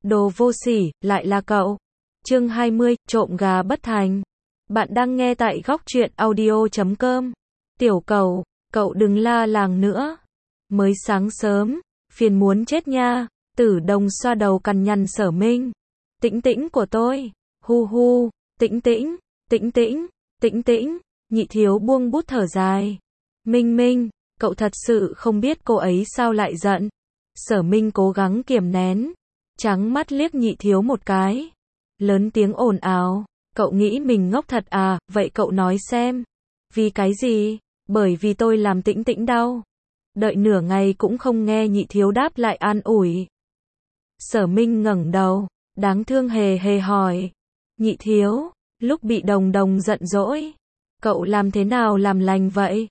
Đồ vô sỉ, lại là cậu. Chương 20, trộm gà bất thành. Bạn đang nghe tại góc truyện audio.com. Tiểu cầu, cậu đừng la làng nữa. Mới sáng sớm, phiền muốn chết nha. Tử Đồng xoa đầu cằn nhằn Sở Minh. Tĩnh tĩnh của tôi. Hu hu, tĩnh tĩnh, tĩnh tĩnh, tĩnh tĩnh. Nhị thiếu buông bút thở dài. Minh Minh, cậu thật sự không biết cô ấy sao lại giận. Sở Minh cố gắng kiềm nén. Trắng mắt liếc nhị thiếu một cái. Lớn tiếng ồn ào. Cậu nghĩ mình ngốc thật à, vậy cậu nói xem. Vì cái gì? Bởi vì tôi làm tĩnh tĩnh đau. Đợi nửa ngày cũng không nghe nhị thiếu đáp lại an ủi. Sở Minh ngẩng đầu, đáng thương hề hề hỏi. Nhị thiếu, lúc bị Đồng Đồng giận dỗi, cậu làm thế nào làm lành vậy?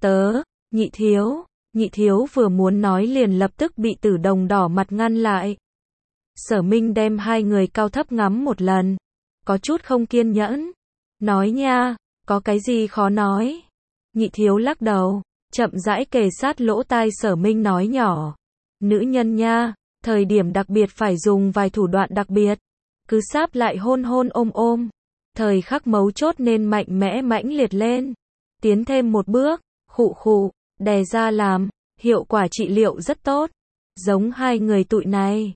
Nhị thiếu vừa muốn nói liền lập tức bị Tử Đồng đỏ mặt ngăn lại. Sở Minh đem hai người cao thấp ngắm một lần, có chút không kiên nhẫn. Nói nha, có cái gì khó nói? Nhị thiếu lắc đầu, chậm rãi kề sát lỗ tai Sở Minh nói nhỏ. Nữ nhân nha, thời điểm đặc biệt phải dùng vài thủ đoạn đặc biệt. Cứ sáp lại hôn hôn ôm ôm. Thời khắc mấu chốt nên mạnh mẽ mãnh liệt lên. Tiến thêm một bước, khụ khụ, đè ra làm, hiệu quả trị liệu rất tốt. Giống hai người tụi này.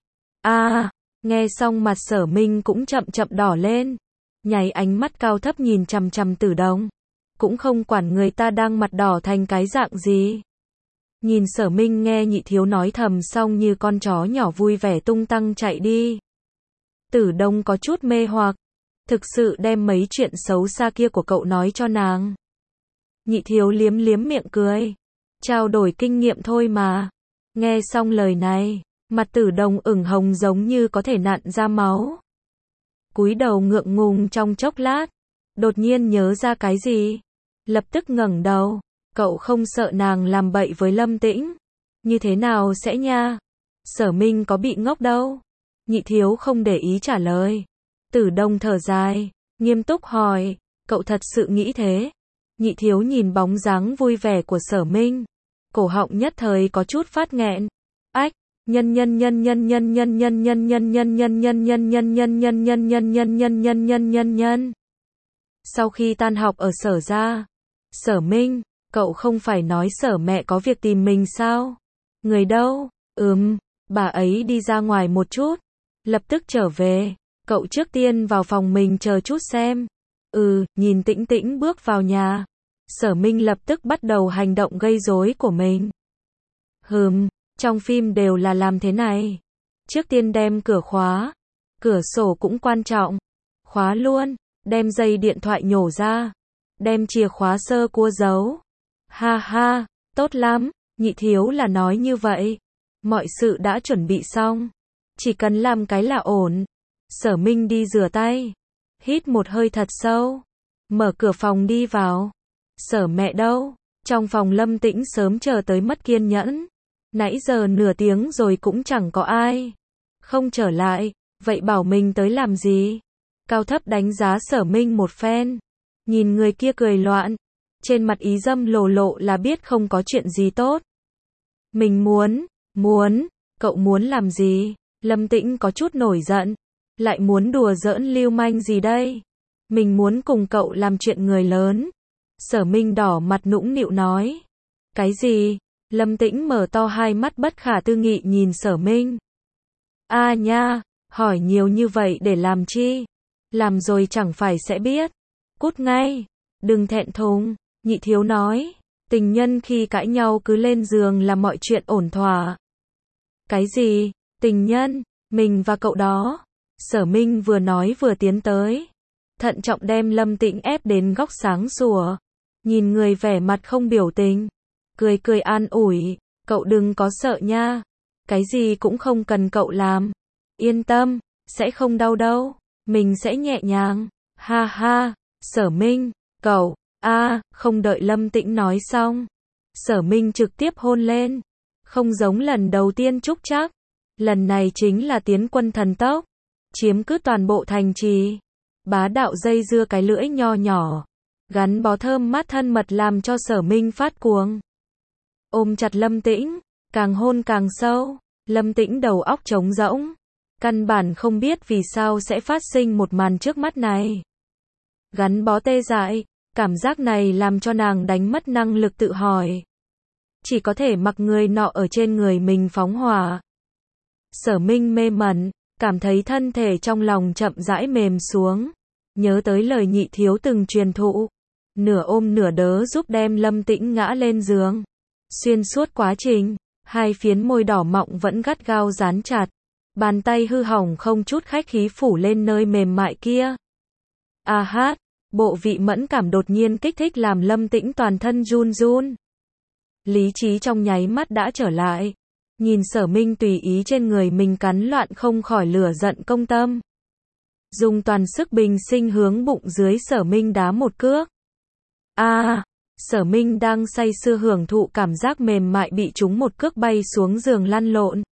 Nghe xong mặt Sở Minh cũng chậm chậm đỏ lên. Nháy ánh mắt cao thấp nhìn chằm chằm Tử Đồng. Cũng không quản người ta đang mặt đỏ thành cái dạng gì. Nhìn Sở Minh nghe nhị thiếu nói thầm xong như con chó nhỏ vui vẻ tung tăng chạy đi. Tử Đồng có chút mê hoặc. Thực sự đem mấy chuyện xấu xa kia của cậu nói cho nàng. Nhị thiếu liếm liếm miệng cười. Trao đổi kinh nghiệm thôi mà. Nghe xong lời này, mặt Tử Đồng ửng hồng giống như có thể nặn ra máu. Cúi đầu ngượng ngùng trong chốc lát. Đột nhiên nhớ ra cái gì. Lập tức ngẩng đầu. Cậu không sợ nàng làm bậy với Lâm Tĩnh. Như thế nào sẽ nha? Sở Minh có bị ngốc đâu. Nhị thiếu không để ý trả lời. Tử Đồng thở dài, nghiêm túc hỏi. Cậu thật sự nghĩ thế? Nhị thiếu nhìn bóng dáng vui vẻ của Sở Minh. Cổ họng nhất thời có chút phát nghẹn. Ách, nhân. Sau khi tan học ở Sở ra, Sở Minh, cậu không phải nói Sở mẹ có việc tìm mình sao? Người đâu? Bà ấy đi ra ngoài một chút, lập tức trở về. Cậu trước tiên vào phòng mình chờ chút xem. Nhìn Tĩnh Tĩnh bước vào nhà. Sở Minh lập tức bắt đầu hành động gây rối của mình. Trong phim đều là làm thế này. Trước tiên đem cửa khóa. Cửa sổ cũng quan trọng. Khóa luôn. Đem dây điện thoại nhổ ra. Đem chìa khóa sơ cua giấu. Ha ha, tốt lắm. Nhị thiếu là nói như vậy. Mọi sự đã chuẩn bị xong. Chỉ cần làm cái là ổn. Sở Minh đi rửa tay. Hít một hơi thật sâu. Mở cửa phòng đi vào. Sở mẹ đâu? Trong phòng Lâm Tĩnh sớm chờ tới mất kiên nhẫn. Nãy giờ nửa tiếng rồi cũng chẳng có ai. Không trở lại, vậy bảo mình tới làm gì? Cao thấp đánh giá Sở Minh một phen. Nhìn người kia cười loạn. Trên mặt ý dâm lộ lộ là biết không có chuyện gì tốt. Mình muốn, cậu muốn làm gì? Lâm Tĩnh có chút nổi giận. Lại muốn đùa giỡn lưu manh gì đây? Mình muốn cùng cậu làm chuyện người lớn. Sở Minh đỏ mặt nũng nịu nói. Cái gì? Lâm Tĩnh mở to hai mắt bất khả tư nghị nhìn Sở Minh. Nha, hỏi nhiều như vậy để làm chi? Làm rồi chẳng phải sẽ biết. Cút ngay, đừng thẹn thùng. Nhị thiếu nói. Tình nhân khi cãi nhau cứ lên giường là mọi chuyện ổn thỏa. Cái gì? Tình nhân? Mình và cậu đó. Sở Minh vừa nói vừa tiến tới. Thận trọng đem Lâm Tĩnh ép đến góc sáng sủa. Nhìn người vẻ mặt không biểu tình. Cười an ủi. Cậu đừng có sợ nha. Cái gì cũng không cần cậu làm. Yên tâm, sẽ không đau đâu. Mình sẽ nhẹ nhàng. Ha ha, Sở Minh, cậu, không đợi Lâm Tĩnh nói xong. Sở Minh trực tiếp hôn lên. Không giống lần đầu tiên trúc trắc. Lần này chính là tiến quân thần tốc. Chiếm cứ toàn bộ thành trì. Bá đạo dây dưa cái lưỡi nho nhỏ. Gắn bó thơm mát thân mật làm cho Sở Minh phát cuồng. Ôm chặt Lâm Tĩnh, càng hôn càng sâu. Lâm Tĩnh đầu óc trống rỗng. Căn bản không biết vì sao sẽ phát sinh một màn trước mắt này. Gắn bó tê dại, cảm giác này làm cho nàng đánh mất năng lực tự hỏi. Chỉ có thể mặc người nọ ở trên người mình phóng hỏa. Sở Minh mê mẩn, cảm thấy thân thể trong lòng chậm rãi mềm xuống. Nhớ tới lời nhị thiếu từng truyền thụ. Nửa ôm nửa đỡ giúp đem Lâm Tĩnh ngã lên giường. Xuyên suốt quá trình, hai phiến môi đỏ mọng vẫn gắt gao dán chặt. Bàn tay hư hỏng không chút khách khí phủ lên nơi mềm mại kia. A hát, bộ vị mẫn cảm đột nhiên kích thích làm Lâm Tĩnh toàn thân run run. Lý trí trong nháy mắt đã trở lại. Nhìn Sở Minh tùy ý trên người mình cắn loạn không khỏi lửa giận công tâm. Dùng toàn sức bình sinh hướng bụng dưới Sở Minh đá một cước. Sở Minh đang say sưa hưởng thụ cảm giác mềm mại bị trúng một cước bay xuống giường lăn lộn.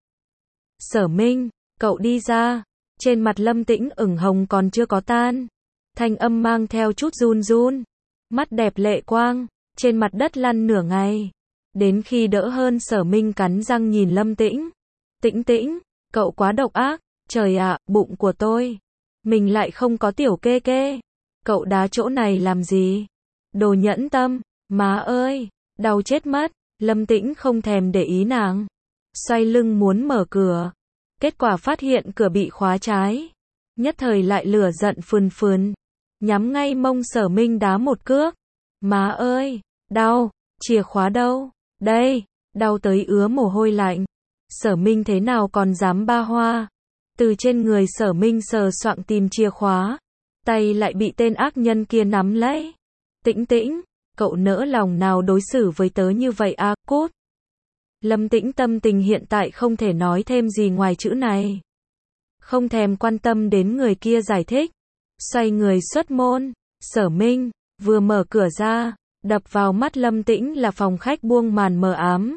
Sở Minh, cậu đi ra. Trên mặt Lâm Tĩnh ửng hồng còn chưa có tan. Thanh âm mang theo chút run run. Mắt đẹp lệ quang, trên mặt đất lăn nửa ngày. Đến khi đỡ hơn Sở Minh cắn răng nhìn Lâm Tĩnh. Tĩnh Tĩnh, cậu quá độc ác. Trời ạ, bụng của tôi. Mình lại không có tiểu kê kê. Cậu đá chỗ này làm gì? Đồ nhẫn tâm, má ơi, đau chết mất. Lâm Tĩnh không thèm để ý nàng. Xoay lưng muốn mở cửa. Kết quả phát hiện cửa bị khóa trái. Nhất thời lại lửa giận phừng phừng. Nhắm ngay mông Sở Minh đá một cước. Má ơi, đau, chìa khóa đâu? Đây, đau tới ứa mồ hôi lạnh. Sở Minh thế nào còn dám ba hoa. Từ trên người Sở Minh sờ soạng tìm chìa khóa. Tay lại bị tên ác nhân kia nắm lấy. Tĩnh Tĩnh, cậu nỡ lòng nào đối xử với tớ như vậy à, cút. Lâm Tĩnh tâm tình hiện tại không thể nói thêm gì ngoài chữ này. Không thèm quan tâm đến người kia giải thích. Xoay người xuất môn. Sở Minh, vừa mở cửa ra. Đập vào mắt Lâm Tĩnh là phòng khách buông màn mờ ám.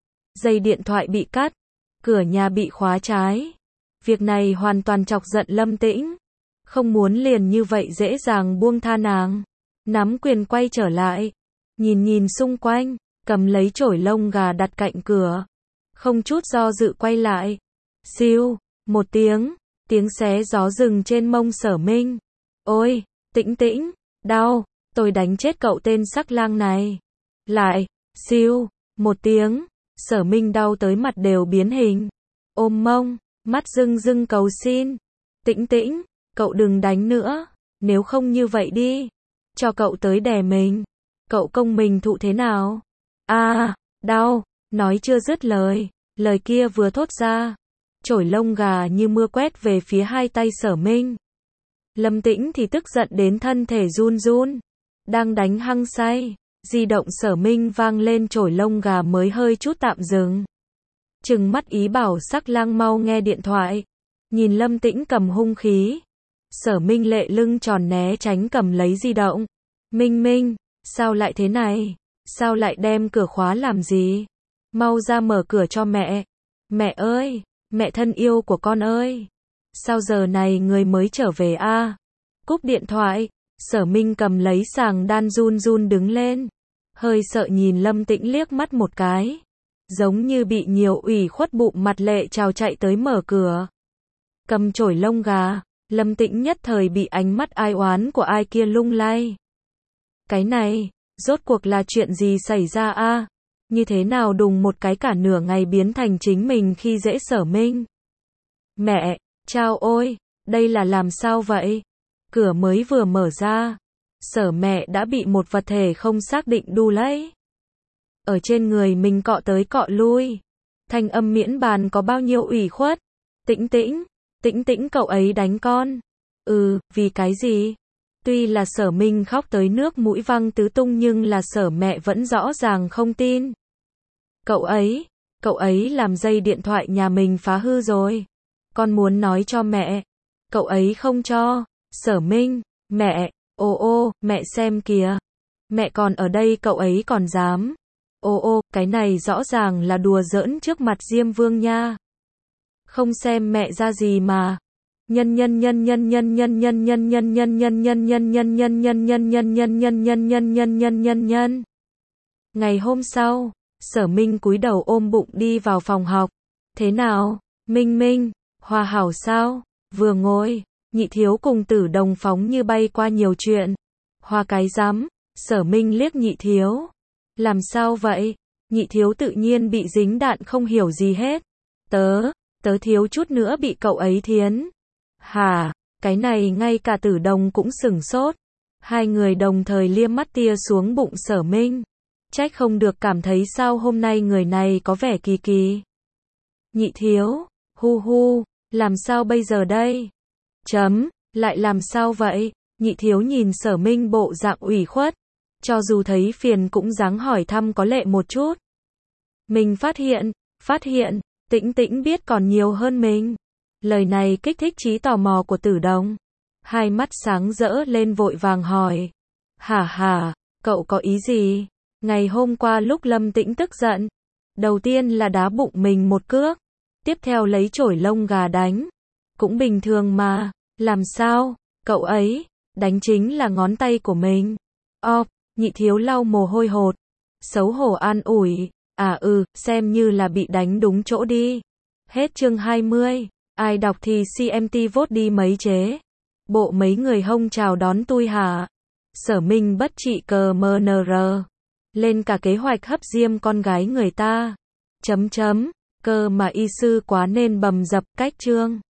Dây điện thoại bị cắt. Cửa nhà bị khóa trái. Việc này hoàn toàn chọc giận Lâm Tĩnh. Không muốn liền như vậy dễ dàng buông tha nàng. Nắm quyền quay trở lại. Nhìn xung quanh. Cầm lấy chổi lông gà đặt cạnh cửa. Không chút do dự quay lại. Siêu, một tiếng. Tiếng xé gió rừng trên mông Sở Minh. Ôi, Tĩnh Tĩnh, đau. Tôi đánh chết cậu tên sắc lang này. Lại, siêu, một tiếng. Sở Minh đau tới mặt đều biến hình. Ôm mông, mắt rưng rưng cầu xin. Tĩnh Tĩnh, cậu đừng đánh nữa. Nếu không như vậy đi. Cho cậu tới đè mình. Cậu công mình thụ thế nào? Đau. Nói chưa dứt lời. Lời kia vừa thốt ra. Chổi lông gà như mưa quét về phía hai tay Sở Minh. Lâm Tĩnh thì tức giận đến thân thể run run. Đang đánh hăng say. Di động Sở Minh vang lên chổi lông gà mới hơi chút tạm dừng. Trừng mắt ý bảo sắc lang mau nghe điện thoại. Nhìn Lâm Tĩnh cầm hung khí. Sở Minh lệ lưng tròn né tránh cầm lấy di động. Minh, sao lại thế này? Sao lại đem cửa khóa làm gì? Mau ra mở cửa cho mẹ. Mẹ ơi, mẹ thân yêu của con ơi. Sao giờ này người mới trở về a? Cúp điện thoại, Sở Minh cầm lấy sàng đan run run đứng lên. Hơi sợ nhìn Lâm Tĩnh liếc mắt một cái. Giống như bị nhiều ủy khuất bụng mặt lệ trào chạy tới mở cửa. Cầm chổi lông gà, Lâm Tĩnh nhất thời bị ánh mắt ai oán của ai kia lung lay. Cái này, rốt cuộc là chuyện gì xảy ra a? Như thế nào đùng một cái cả nửa ngày biến thành chính mình khi dễ Sở Minh? Mẹ, chao ôi, đây là làm sao vậy? Cửa mới vừa mở ra, Sở mẹ đã bị một vật thể không xác định đu lấy. Ở trên người mình cọ tới cọ lui. Thanh âm miễn bàn có bao nhiêu ủy khuất. Tĩnh Tĩnh cậu ấy đánh con. Vì cái gì? Tuy là Sở Minh khóc tới nước mũi văng tứ tung nhưng là Sở mẹ vẫn rõ ràng không tin. Cậu ấy làm dây điện thoại nhà mình phá hư rồi. Con muốn nói cho mẹ. Cậu ấy không cho. Sở Minh, mẹ, mẹ xem kìa. Mẹ còn ở đây cậu ấy còn dám. Cái này rõ ràng là đùa giỡn trước mặt Diêm Vương nha. Không xem mẹ ra gì mà. Ngày hôm sau, Sở Minh cúi đầu ôm bụng đi vào phòng học. Thế nào, Minh, Hòa hảo sao? Vừa ngồi, Nhị Thiếu cùng Tử Đồng phóng như bay qua nhiều chuyện. Hòa cái rắm, Sở Minh liếc Nhị Thiếu. Làm sao vậy? Nhị Thiếu tự nhiên bị dính đạn không hiểu gì hết. Tớ thiếu chút nữa bị cậu ấy thiến. Hả? Cái này ngay cả Tử Đồng cũng sửng sốt. Hai người đồng thời liếc mắt tia xuống bụng Sở Minh. Trách không được cảm thấy sao hôm nay người này có vẻ kỳ kỳ. Nhị Thiếu, hu, làm sao bây giờ đây? Lại làm sao vậy? Nhị Thiếu nhìn Sở Minh bộ dạng ủy khuất. Cho dù thấy phiền cũng dáng hỏi thăm có lệ một chút. Mình phát hiện, Tĩnh biết còn nhiều hơn mình. Lời này kích thích trí tò mò của Tử Đồng. Hai mắt sáng rỡ lên vội vàng hỏi. Hả, cậu có ý gì? Ngày hôm qua lúc Lâm Tĩnh tức giận, đầu tiên là đá bụng mình một cước, tiếp theo lấy chổi lông gà đánh. Cũng bình thường mà, làm sao? Cậu ấy, đánh chính là ngón tay của mình. Nhị Thiếu lau mồ hôi hột, xấu hổ an ủi. Xem như là bị đánh đúng chỗ đi. Hết chương 20. Ai đọc thì CMT vote đi mấy chế. Bộ mấy người hông chào đón tui hả? Sở Minh bất trị cờ MNR. Lên cả kế hoạch hấp diêm con gái người ta. Cơ mà y sư quá nên bầm dập cách chương.